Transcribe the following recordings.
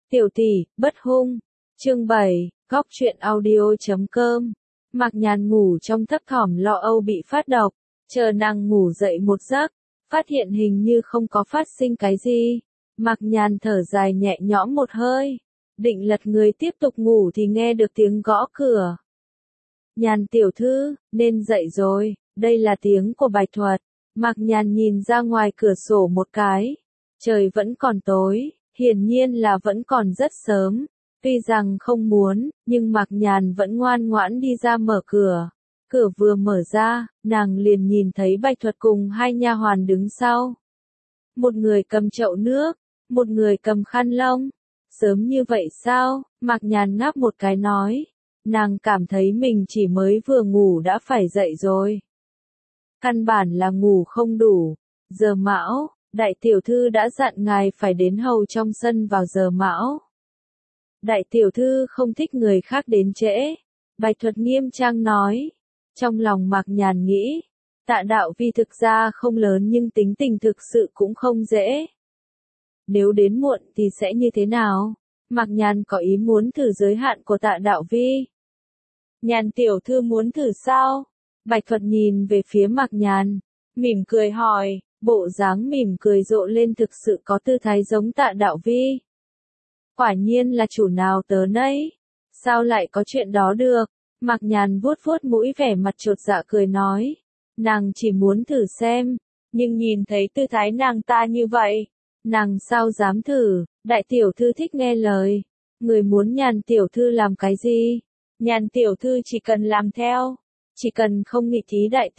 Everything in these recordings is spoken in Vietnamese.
Tiểu tỷ, bất hung. Chương 7, góc truyện audio.com. Mạc Nhàn ngủ trong thấp thỏm lo âu bị phát độc, chờ nàng ngủ dậy một giấc, phát hiện hình như không có phát sinh cái gì. Mạc Nhàn thở dài nhẹ nhõm một hơi, định lật người tiếp tục ngủ thì nghe được tiếng gõ cửa. Nhàn tiểu thư, nên dậy rồi, đây là tiếng của Bạch Thuật. Mạc Nhàn nhìn ra ngoài cửa sổ một cái, trời vẫn còn tối, hiển nhiên là vẫn còn rất sớm. Tuy rằng không muốn, nhưng Mạc Nhàn vẫn ngoan ngoãn đi ra mở cửa. Cửa vừa mở ra, nàng liền nhìn thấy Bạch Thuật cùng hai nha hoàn đứng sau. Một người cầm chậu nước, một người cầm khăn lông. Sớm như vậy sao? Mạc Nhàn ngáp một cái nói. Nàng cảm thấy mình chỉ mới vừa ngủ đã phải dậy rồi. Căn bản là ngủ không đủ. Giờ mão, đại tiểu thư đã dặn ngài phải đến hầu trong sân vào giờ mão. Đại tiểu thư không thích người khác đến trễ. Bạch Thuật nghiêm trang nói. Trong lòng Mạc Nhàn nghĩ, Tạ Đạo Vi thực ra không lớn nhưng tính tình thực sự cũng không dễ. Nếu đến muộn thì sẽ như thế nào? Mạc Nhàn có ý muốn thử giới hạn của Tạ Đạo Vi. Nhàn tiểu thư muốn thử sao? Bạch Thuật nhìn về phía Mạc Nhàn, mỉm cười hỏi, bộ dáng mỉm cười rộ lên thực sự có tư thái giống Tạ Đạo Vi. Quả nhiên là chủ nào tớ nấy. Sao lại có chuyện đó được? Mạc Nhàn vuốt vuốt mũi vẻ mặt chột dạ cười nói. Nàng chỉ muốn thử xem, nhưng nhìn thấy tư thái nàng ta như vậy, nàng sao dám thử. Đại tiểu thư thích nghe lời. Người muốn Nhàn tiểu thư làm cái gì? Nhàn tiểu thư chỉ cần làm theo. Chỉ cần không nghịch ý đại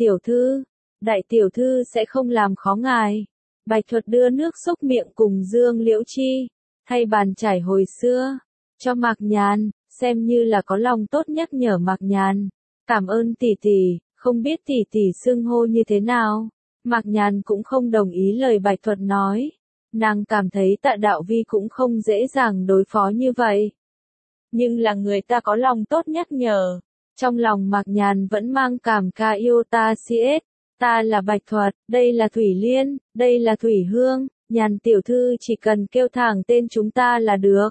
tiểu thư sẽ không làm khó ngài. Bạch Thuật đưa nước xúc miệng cùng Dương Liễu Chi, thay bàn chải hồi xưa, cho Mạc Nhàn, xem như là có lòng tốt nhắc nhở Mạc Nhàn. Cảm ơn tỷ tỷ, không biết tỷ tỷ xưng hô như thế nào. Mạc Nhàn cũng không đồng ý lời Bạch Thuật nói. Nàng cảm thấy Tạ Đạo Vi cũng không dễ dàng đối phó như vậy. Nhưng là người ta có lòng tốt nhắc nhở. Trong lòng Mạc Nhàn vẫn mang cảm ca yêu ta siết. Ta là Bạch Thuật, đây là Thủy Liên, đây là Thủy Hương. Nhàn tiểu thư chỉ cần kêu thẳng tên chúng ta là được.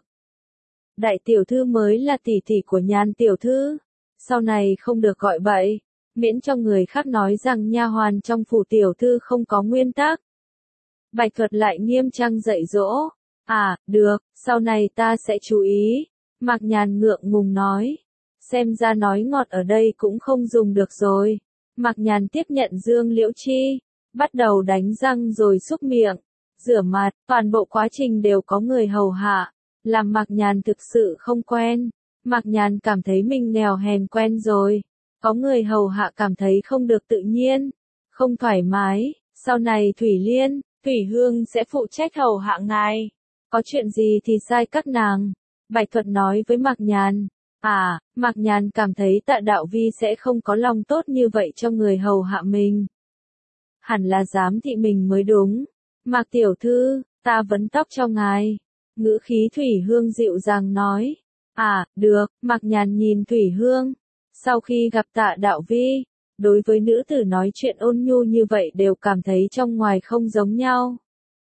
Đại tiểu thư mới là tỷ tỷ của Nhàn tiểu thư. Sau này không được gọi bậy, miễn cho người khác nói rằng nha hoàn trong phủ tiểu thư không có nguyên tắc. Bạch Thuật lại nghiêm trang dạy dỗ. À, được, sau này ta sẽ chú ý. Mạc Nhàn ngượng ngùng nói. Xem ra nói ngọt ở đây cũng không dùng được rồi. Mạc Nhàn tiếp nhận Dương Liễu Chi, bắt đầu đánh răng rồi súc miệng, rửa mặt, toàn bộ quá trình đều có người hầu hạ, làm Mạc Nhàn thực sự không quen. Mạc Nhàn cảm thấy mình nghèo hèn quen rồi, có người hầu hạ cảm thấy không được tự nhiên, không thoải mái. Sau này Thủy Liên, Thủy Hương sẽ phụ trách hầu hạ ngài, có chuyện gì thì sai các nàng. Bạch Thuật nói với Mạc Nhàn. À, Mạc Nhàn cảm thấy Tạ Đạo Vi sẽ không có lòng tốt như vậy cho người hầu hạ mình. Hẳn là giám thị mình mới đúng. Mạc tiểu thư, ta vấn tóc cho ngài. Ngữ khí Thủy Hương dịu dàng nói. À, được. Mạc Nhàn nhìn Thủy Hương. Sau khi gặp Tạ Đạo Vi, đối với nữ tử nói chuyện ôn nhu như vậy đều cảm thấy trong ngoài không giống nhau.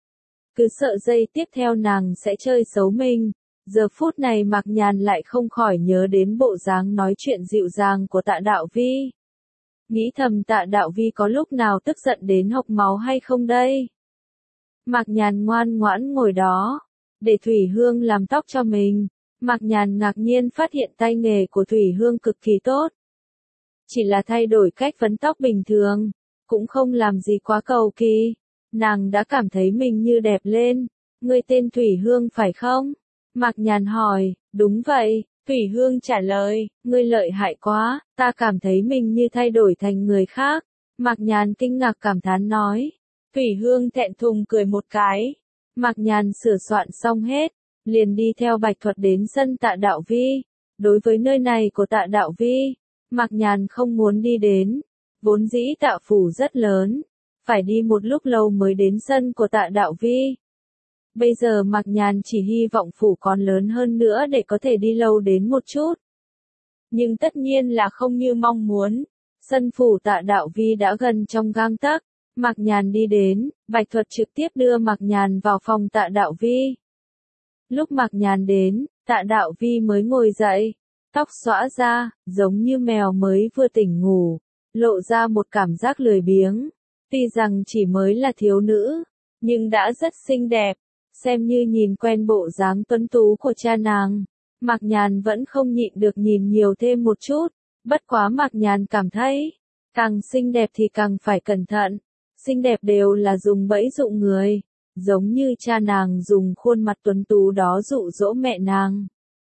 Cứ sợ giây tiếp theo nàng sẽ chơi xấu mình. Giờ phút này Mạc Nhàn lại không khỏi nhớ đến bộ dáng nói chuyện dịu dàng của Tạ Đạo Vi. Nghĩ thầm Tạ Đạo Vi có lúc nào tức giận đến hộc máu hay không đây? Mạc Nhàn ngoan ngoãn ngồi đó, để Thủy Hương làm tóc cho mình. Mạc Nhàn ngạc nhiên phát hiện tay nghề của Thủy Hương cực kỳ tốt. Chỉ là thay đổi cách vấn tóc bình thường, cũng không làm gì quá cầu kỳ. Nàng đã cảm thấy mình như đẹp lên. Ngươi tên Thủy Hương phải không? Mạc Nhàn hỏi. Đúng vậy, Thủy Hương trả lời. Ngươi lợi hại quá, ta cảm thấy mình như thay đổi thành người khác. Mạc Nhàn kinh ngạc cảm thán nói. Thủy Hương thẹn thùng cười một cái. Mạc Nhàn sửa soạn xong hết, liền đi theo Bạch Thuật đến sân Tạ Đạo Vi. Đối với nơi này của Tạ Đạo Vi, Mạc Nhàn không muốn đi đến. Vốn dĩ Tạ phủ rất lớn, phải đi một lúc lâu mới đến sân của Tạ Đạo Vi. Bây giờ Mạc Nhàn chỉ hy vọng phủ còn lớn hơn nữa để có thể đi lâu đến một chút. Nhưng tất nhiên là không như mong muốn. Sân phủ Tạ Đạo Vi đã gần trong gang tấc. Mạc Nhàn đi đến, Bạch Thuật trực tiếp đưa Mạc Nhàn vào phòng Tạ Đạo Vi. Lúc Mạc Nhàn đến, Tạ Đạo Vi mới ngồi dậy, tóc xõa ra, giống như mèo mới vừa tỉnh ngủ, lộ ra một cảm giác lười biếng. Tuy rằng chỉ mới là thiếu nữ, nhưng đã rất xinh đẹp, xem như nhìn quen bộ dáng tuấn tú của cha nàng. Mạc Nhàn vẫn không nhịn được nhìn nhiều thêm một chút, bất quá Mạc Nhàn cảm thấy, càng xinh đẹp thì càng phải cẩn thận, xinh đẹp đều là dùng bẫy dụ người, giống như cha nàng dùng khuôn mặt tuấn tú đó dụ dỗ mẹ nàng.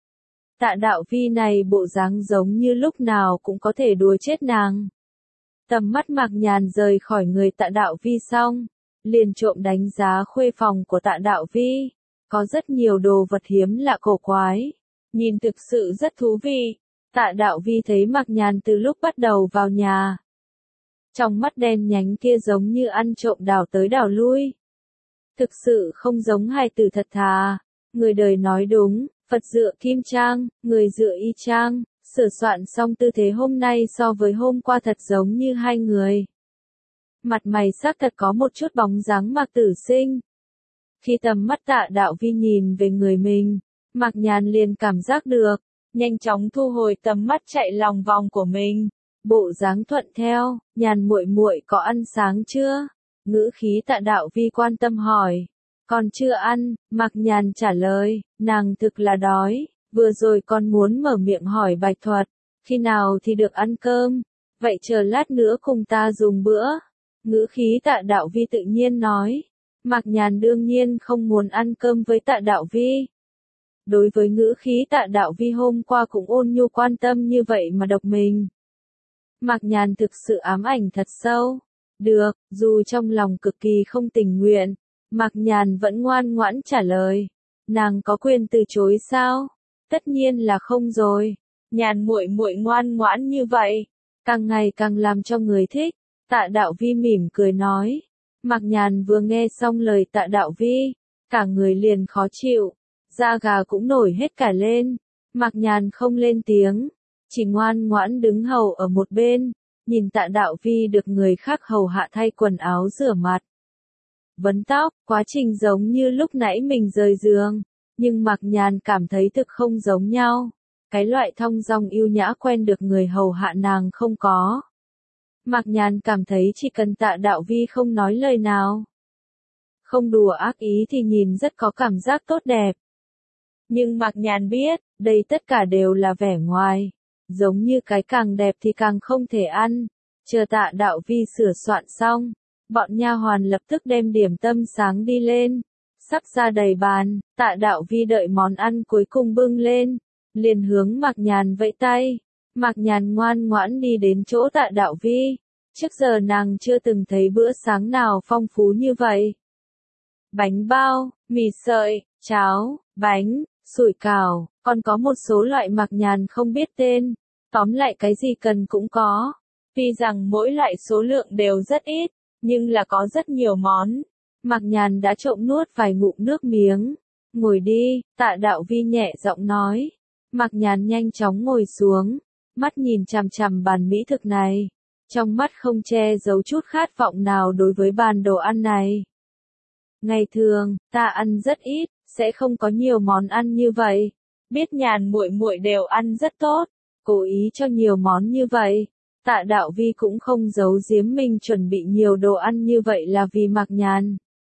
Tạ Đạo Vi này bộ dáng giống như lúc nào cũng có thể đùa chết nàng. Tầm mắt Mạc Nhàn rời khỏi người Tạ Đạo Vi xong, liền trộm đánh giá khuê phòng của Tạ Đạo Vi, có rất nhiều đồ vật hiếm lạ cổ quái, nhìn thực sự rất thú vị. Tạ Đạo Vi thấy Mạc Nhàn từ lúc bắt đầu vào nhà, trong mắt đen nhánh kia giống như ăn trộm đảo tới đảo lui. Thực sự không giống hài tử thật thà, người đời nói đúng, Phật dựa kim trang, người dựa y trang, sửa soạn xong tư thế hôm nay so với hôm qua thật giống như hai người. Mặt mày xác thật có một chút bóng dáng Mạc Tử Sinh. Khi tầm mắt Tạ Đạo Vi nhìn về người mình, Mạc Nhàn liền cảm giác được, nhanh chóng thu hồi tầm mắt chạy lòng vòng của mình. Bộ dáng thuận theo, Nhàn muội muội có ăn sáng chưa? Ngữ khí Tạ Đạo Vi quan tâm hỏi. Còn chưa ăn, Mạc Nhàn trả lời, nàng thực là đói, vừa rồi con muốn mở miệng hỏi Bạch Thuật, khi nào thì được ăn cơm, vậy chờ lát nữa cùng ta dùng bữa. Ngữ khí Tạ Đạo Vi tự nhiên nói, Mạc Nhàn đương nhiên không muốn ăn cơm với Tạ Đạo Vi. Đối với ngữ khí Tạ Đạo Vi hôm qua cũng ôn nhu quan tâm như vậy mà độc mình. Mạc Nhàn thực sự ám ảnh thật sâu. Được, dù trong lòng cực kỳ không tình nguyện, Mạc Nhàn vẫn ngoan ngoãn trả lời. Nàng có quyền từ chối sao? Tất nhiên là không rồi. Nhàn muội muội ngoan ngoãn như vậy, càng ngày càng làm cho người thích. Tạ Đạo Vi mỉm cười nói. Mạc Nhàn vừa nghe xong lời Tạ Đạo Vi, cả người liền khó chịu, da gà cũng nổi hết cả lên. Mạc Nhàn không lên tiếng, chỉ ngoan ngoãn đứng hầu ở một bên, nhìn Tạ Đạo Vi được người khác hầu hạ thay quần áo rửa mặt, vấn tóc, quá trình giống như lúc nãy mình rời giường, nhưng Mạc Nhàn cảm thấy thực không giống nhau. Cái loại thong dong yêu nhã quen được người hầu hạ nàng không có. Mạc Nhàn cảm thấy chỉ cần Tạ Đạo Vi không nói lời nào, không đùa ác ý thì nhìn rất có cảm giác tốt đẹp. Nhưng Mạc Nhàn biết, đây tất cả đều là vẻ ngoài, giống như cái càng đẹp thì càng không thể ăn. Chờ Tạ Đạo Vi sửa soạn xong, bọn nha hoàn lập tức đem điểm tâm sáng đi lên, sắp ra đầy bàn. Tạ Đạo Vi đợi món ăn cuối cùng bưng lên, liền hướng Mạc Nhàn vẫy tay. Mạc Nhàn ngoan ngoãn đi đến chỗ Tạ Đạo Vi. Trước giờ nàng chưa từng thấy bữa sáng nào phong phú như vậy. Bánh bao, mì sợi, cháo, bánh, sủi cảo, còn có một số loại Mạc Nhàn không biết tên. Tóm lại cái gì cần cũng có. Tuy rằng mỗi loại số lượng đều rất ít, nhưng là có rất nhiều món. Mạc Nhàn đã trộm nuốt vài ngụm nước miếng. Ngồi đi, Tạ Đạo Vi nhẹ giọng nói. Mạc Nhàn nhanh chóng ngồi xuống, mắt nhìn chằm chằm bàn mỹ thực này, trong mắt không che giấu chút khát vọng nào đối với bàn đồ ăn này. Ngày thường, ta ăn rất ít, sẽ không có nhiều món ăn như vậy. Biết Nhàn muội muội đều ăn rất tốt, cố ý cho nhiều món như vậy. Tạ Đạo Vi cũng không giấu giếm mình chuẩn bị nhiều đồ ăn như vậy là vì Mạc Nhàn.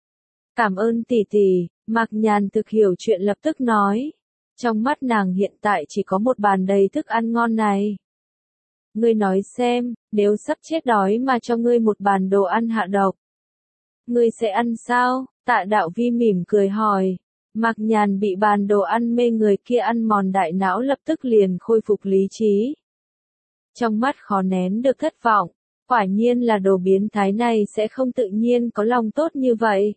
Cảm ơn tỷ tỷ, Mạc Nhàn thực hiểu chuyện lập tức nói. Trong mắt nàng hiện tại chỉ có một bàn đầy thức ăn ngon này. Ngươi nói xem, nếu sắp chết đói mà cho ngươi một bàn đồ ăn hạ độc, ngươi sẽ ăn sao? Tạ Đạo Vi mỉm cười hỏi. Mạc Nhàn bị bàn đồ ăn mê người kia ăn mòn đại não lập tức liền khôi phục lý trí. Trong mắt khó nén được thất vọng, quả nhiên là đồ biến thái này sẽ không tự nhiên có lòng tốt như vậy.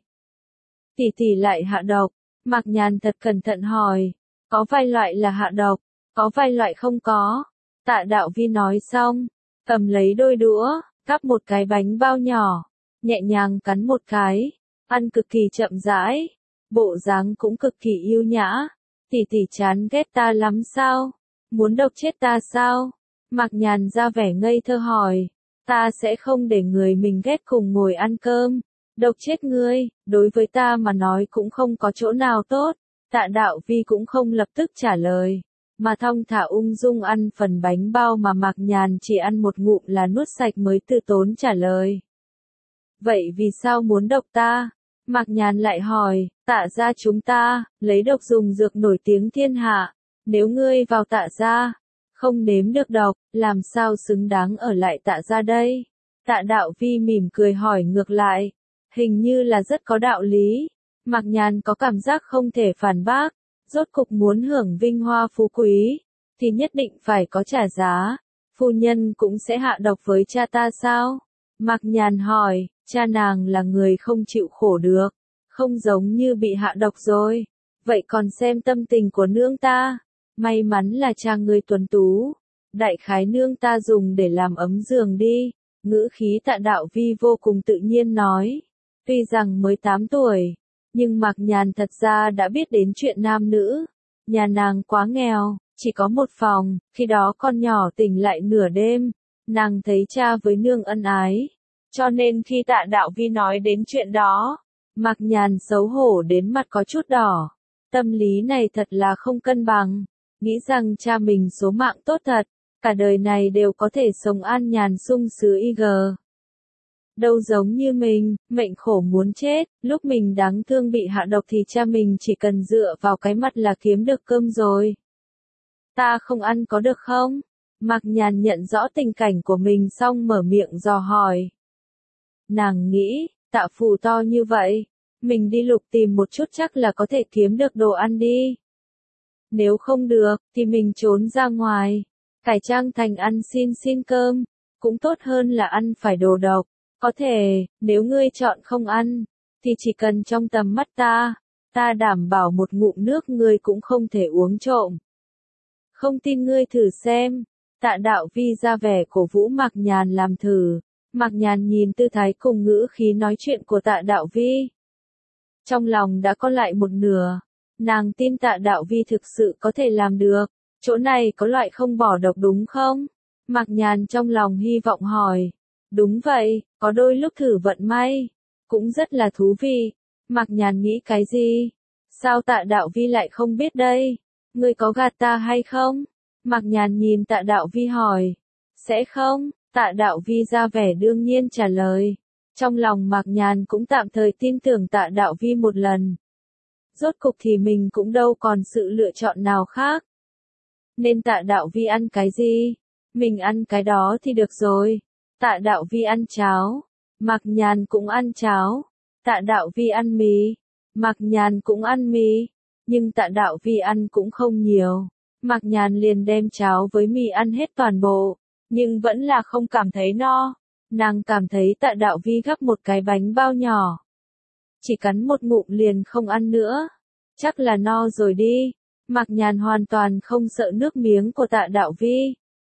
Tỷ tỷ lại hạ độc, Mạc Nhàn thật cẩn thận hỏi, có vài loại là hạ độc, có vài loại không có. Tạ Đạo Vi nói xong, cầm lấy đôi đũa, cắp một cái bánh bao nhỏ, nhẹ nhàng cắn một cái, ăn cực kỳ chậm rãi, bộ dáng cũng cực kỳ yêu nhã. Tỷ tỷ chán ghét ta lắm sao? Muốn độc chết ta sao? Mạc Nhàn ra vẻ ngây thơ hỏi, ta sẽ không để người mình ghét cùng ngồi ăn cơm. Độc chết ngươi, đối với ta mà nói cũng không có chỗ nào tốt. Tạ Đạo Vi cũng không lập tức trả lời, mà thong thả ung dung ăn phần bánh bao mà Mạc Nhàn chỉ ăn một ngụm là nuốt sạch mới từ tốn trả lời. Vậy vì sao muốn độc ta? Mạc Nhàn lại hỏi, Tạ gia chúng ta, lấy độc dùng dược nổi tiếng thiên hạ. Nếu ngươi vào Tạ gia, không nếm được độc, làm sao xứng đáng ở lại Tạ gia đây? Tạ Đạo Vi mỉm cười hỏi ngược lại, hình như là rất có đạo lý. Mạc Nhàn có cảm giác không thể phản bác, rốt cục muốn hưởng vinh hoa phú quý, thì nhất định phải có trả giá. Phu nhân cũng sẽ hạ độc với cha ta sao? Mạc Nhàn hỏi, cha nàng là người không chịu khổ được, không giống như bị hạ độc rồi. Vậy còn xem tâm tình của nương ta, may mắn là cha ngươi tuấn tú, đại khái nương ta dùng để làm ấm giường đi. Ngữ khí Tạ Đạo Vi vô cùng tự nhiên nói, tuy rằng mới 8 tuổi, nhưng Mạc Nhàn thật ra đã biết đến chuyện nam nữ. Nhà nàng quá nghèo, chỉ có một phòng, khi đó con nhỏ tỉnh lại nửa đêm, nàng thấy cha với nương ân ái. Cho nên khi Tạ Đạo Vi nói đến chuyện đó, Mạc Nhàn xấu hổ đến mặt có chút đỏ. Tâm lý này thật là không cân bằng, nghĩ rằng cha mình số mạng tốt thật, cả đời này đều có thể sống an nhàn sung sướng IG. Đâu giống như mình, mệnh khổ muốn chết, lúc mình đáng thương bị hạ độc thì cha mình chỉ cần dựa vào cái mặt là kiếm được cơm rồi. Ta không ăn có được không? Mạc Nhàn nhận rõ tình cảnh của mình xong mở miệng dò hỏi. Nàng nghĩ, Tạ phủ to như vậy, mình đi lục tìm một chút chắc là có thể kiếm được đồ ăn đi. Nếu không được, thì mình trốn ra ngoài, cải trang thành ăn xin cơm, cũng tốt hơn là ăn phải đồ độc. Có thể, nếu ngươi chọn không ăn, thì chỉ cần trong tầm mắt ta đảm bảo một ngụm nước ngươi cũng không thể uống trộm. Không tin ngươi thử xem. Tạ Đạo Vi ra vẻ cổ vũ Mạc Nhàn làm thử. Mạc Nhàn nhìn tư thái cùng ngữ khí nói chuyện của Tạ Đạo Vi, trong lòng đã có lại một nửa. Nàng tin Tạ Đạo Vi thực sự có thể làm được. Chỗ này có loại không bỏ độc đúng không? Mạc Nhàn trong lòng hy vọng hỏi. Đúng vậy, có đôi lúc thử vận may, cũng rất là thú vị. Mạc Nhàn nghĩ cái gì? Sao Tạ Đạo Vi lại không biết đây? Ngươi có gạt ta hay không? Mạc Nhàn nhìn Tạ Đạo Vi hỏi. Sẽ không, Tạ Đạo Vi ra vẻ đương nhiên trả lời. Trong lòng Mạc Nhàn cũng tạm thời tin tưởng Tạ Đạo Vi một lần. Rốt cục thì mình cũng đâu còn sự lựa chọn nào khác. Nên Tạ Đạo Vi ăn cái gì? Mình ăn cái đó thì được rồi. Tạ Đạo Vi ăn cháo, Mạc Nhàn cũng ăn cháo. Tạ Đạo Vi ăn mì, Mạc Nhàn cũng ăn mì. Nhưng Tạ Đạo Vi ăn cũng không nhiều. Mạc Nhàn liền đem cháo với mì ăn hết toàn bộ, nhưng vẫn là không cảm thấy no. Nàng cảm thấy Tạ Đạo Vi gắp một cái bánh bao nhỏ, chỉ cắn một ngụm liền không ăn nữa. Chắc là no rồi đi. Mạc Nhàn hoàn toàn không sợ nước miếng của Tạ Đạo Vi.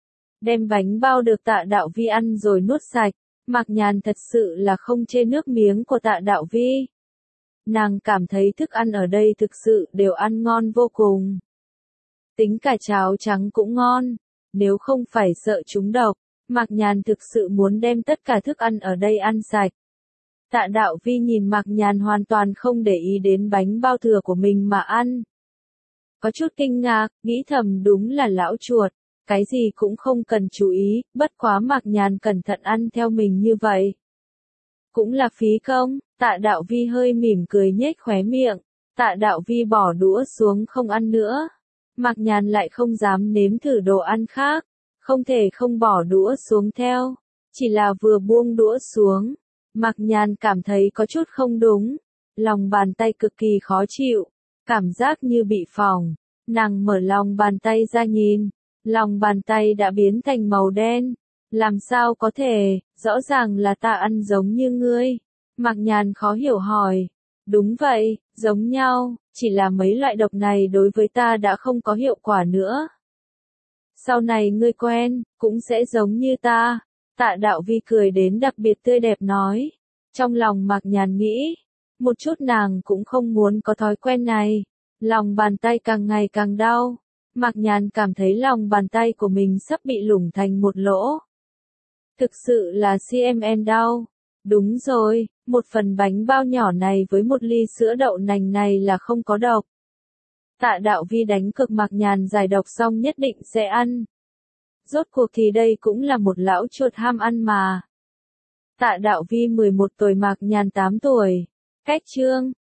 Đem bánh bao được Tạ Đạo Vi ăn rồi nuốt sạch. Mạc Nhàn thật sự là không chê nước miếng của Tạ Đạo Vi. Nàng cảm thấy thức ăn ở đây thực sự đều ăn ngon vô cùng. Tính cả cháo trắng cũng ngon. Nếu không phải sợ trúng độc, Mạc Nhàn thực sự muốn đem tất cả thức ăn ở đây ăn sạch. Tạ Đạo Vi nhìn Mạc Nhàn hoàn toàn không để ý đến bánh bao thừa của mình mà ăn. Có chút kinh ngạc, nghĩ thầm đúng là lão chuột. Cái gì cũng không cần chú ý, bất quá Mạc Nhàn cẩn thận ăn theo mình như vậy. Cũng là phí công. Tạ Đạo Vi hơi mỉm cười nhếch khóe miệng. Tạ Đạo Vi bỏ đũa xuống không ăn nữa. Mạc Nhàn lại không dám nếm thử đồ ăn khác. Không thể không bỏ đũa xuống theo. Chỉ là vừa buông đũa xuống, Mạc Nhàn cảm thấy có chút không đúng. Lòng bàn tay cực kỳ khó chịu. Cảm giác như bị phỏng. Nàng mở lòng bàn tay ra nhìn. Lòng bàn tay đã biến thành màu đen. Làm sao có thể, rõ ràng là ta ăn giống như ngươi. Mạc Nhàn khó hiểu hỏi. Đúng vậy, giống nhau, chỉ là mấy loại độc này đối với ta đã không có hiệu quả nữa. Sau này ngươi quen, cũng sẽ giống như ta. Tạ Đạo Vi cười đến đặc biệt tươi đẹp nói. Trong lòng Mạc Nhàn nghĩ, một chút nàng cũng không muốn có thói quen này. Lòng bàn tay càng ngày càng đau. Mạc Nhàn cảm thấy lòng bàn tay của mình sắp bị lủng thành một lỗ. Thực sự là CMN đau. Đúng rồi, một phần bánh bao nhỏ này với một ly sữa đậu nành này là không có độc. Tạ Đạo Vi đánh cực Mạc Nhàn giải độc xong nhất định sẽ ăn. Rốt cuộc thì đây cũng là một lão chuột ham ăn mà. Tạ Đạo Vi 11 tuổi Mạc Nhàn 8 tuổi. Cách chương